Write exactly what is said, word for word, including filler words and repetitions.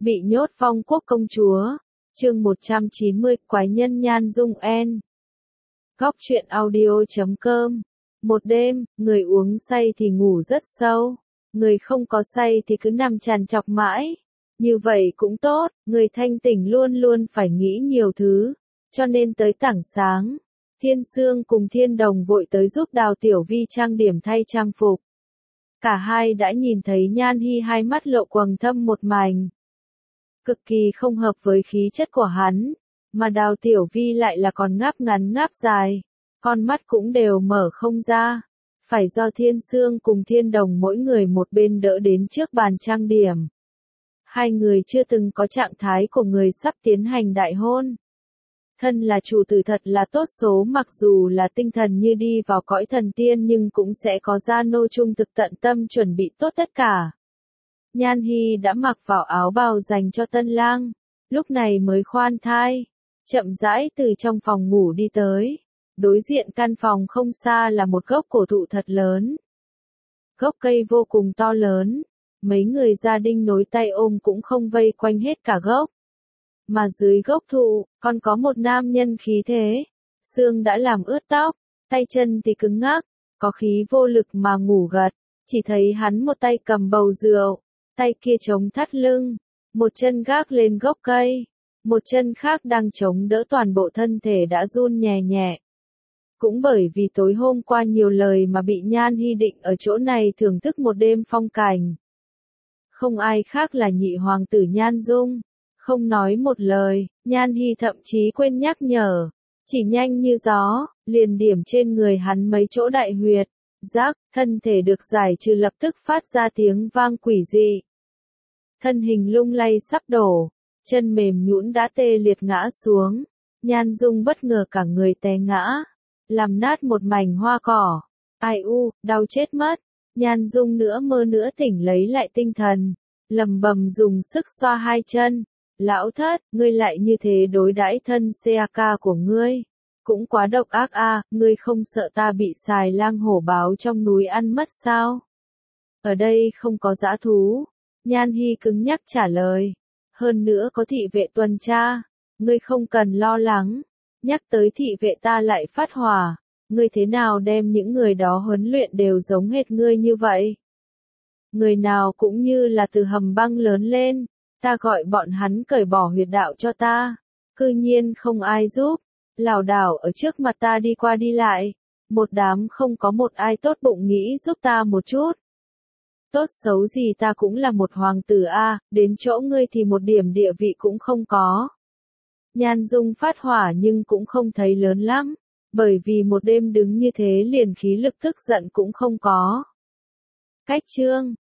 Bị nhốt Phong Quốc công chúa. Chương một trăm chín mươi, quái nhân Nhan Dung En. Góc truyện audio chấm com. Một đêm, người uống say thì ngủ rất sâu, người không có say thì cứ nằm trằn trọc mãi. Như vậy cũng tốt, người thanh tỉnh luôn luôn phải nghĩ nhiều thứ, cho nên tới tảng sáng, Thiên Sương cùng Thiên Đồng vội tới giúp Đào Tiểu Vi trang điểm thay trang phục. Cả hai đã nhìn thấy Nhan Hi hai mắt lộ quầng thâm một mảnh. Cực kỳ không hợp với khí chất của hắn, mà Đào Tiểu Vi lại là còn ngáp ngắn ngáp dài, con mắt cũng đều mở không ra, phải do Thiên Sương cùng Thiên Đồng mỗi người một bên đỡ đến trước bàn trang điểm. Hai người chưa từng có trạng thái của người sắp tiến hành đại hôn. Thân là chủ tử thật là tốt số, mặc dù là tinh thần như đi vào cõi thần tiên nhưng cũng sẽ có gia nô trung thực tận tâm chuẩn bị tốt tất cả. Nhan Hi đã mặc vào áo bào dành cho tân lang, lúc này mới khoan thai, chậm rãi từ trong phòng ngủ đi tới. Đối diện căn phòng không xa là một gốc cổ thụ thật lớn. Gốc cây vô cùng to lớn, mấy người gia đình nối tay ôm cũng không vây quanh hết cả gốc. Mà dưới gốc thụ, còn có một nam nhân khí thế. Sương đã làm ướt tóc, tay chân thì cứng ngắc, có khí vô lực mà ngủ gật. Chỉ thấy hắn một tay cầm bầu rượu, tay kia chống thắt lưng, một chân gác lên gốc cây, một chân khác đang chống đỡ toàn bộ thân thể đã run nhẹ nhẹ. Cũng bởi vì tối hôm qua nhiều lời mà bị Nhan Hi định ở chỗ này thưởng thức một đêm phong cảnh. Không ai khác là nhị hoàng tử Nhan Dung. Không nói một lời, Nhan Hi thậm chí quên nhắc nhở. Chỉ nhanh như gió, liền điểm trên người hắn mấy chỗ đại huyệt. Giác, thân thể được giải trừ lập tức phát ra tiếng vang quỷ dị. Thân hình lung lay sắp đổ, chân mềm nhũn đã tê liệt ngã xuống. Nhan Dung bất ngờ cả người té ngã, làm nát một mảnh hoa cỏ. Ai u, đau chết mất. Nhan Dung nữa mơ nữa tỉnh lấy lại tinh thần, lầm bầm dùng sức xoa hai chân. Lão thất, ngươi lại như thế đối đãi thân ca ca của ngươi. Cũng quá độc ác a, à, ngươi không sợ ta bị xài lang hổ báo trong núi ăn mất sao? Ở đây không có dã thú. Nhan Hi cứng nhắc trả lời. Hơn nữa có thị vệ tuần tra. Ngươi không cần lo lắng. Nhắc tới thị vệ ta lại phát hỏa. Ngươi thế nào đem những người đó huấn luyện đều giống hệt ngươi như vậy? Người nào cũng như là từ hầm băng lớn lên. Ta gọi bọn hắn cởi bỏ huyệt đạo cho ta. Cư nhiên không ai giúp. Lảo đảo ở trước mặt ta đi qua đi lại. Một đám không có một ai tốt bụng nghĩ giúp ta một chút. Tốt xấu gì ta cũng là một hoàng tử a, đến chỗ ngươi thì một điểm địa vị cũng không có. Nhan Dung phát hỏa nhưng cũng không thấy lớn lắm. Bởi vì một đêm đứng như thế liền khí lực tức giận cũng không có. Cách chương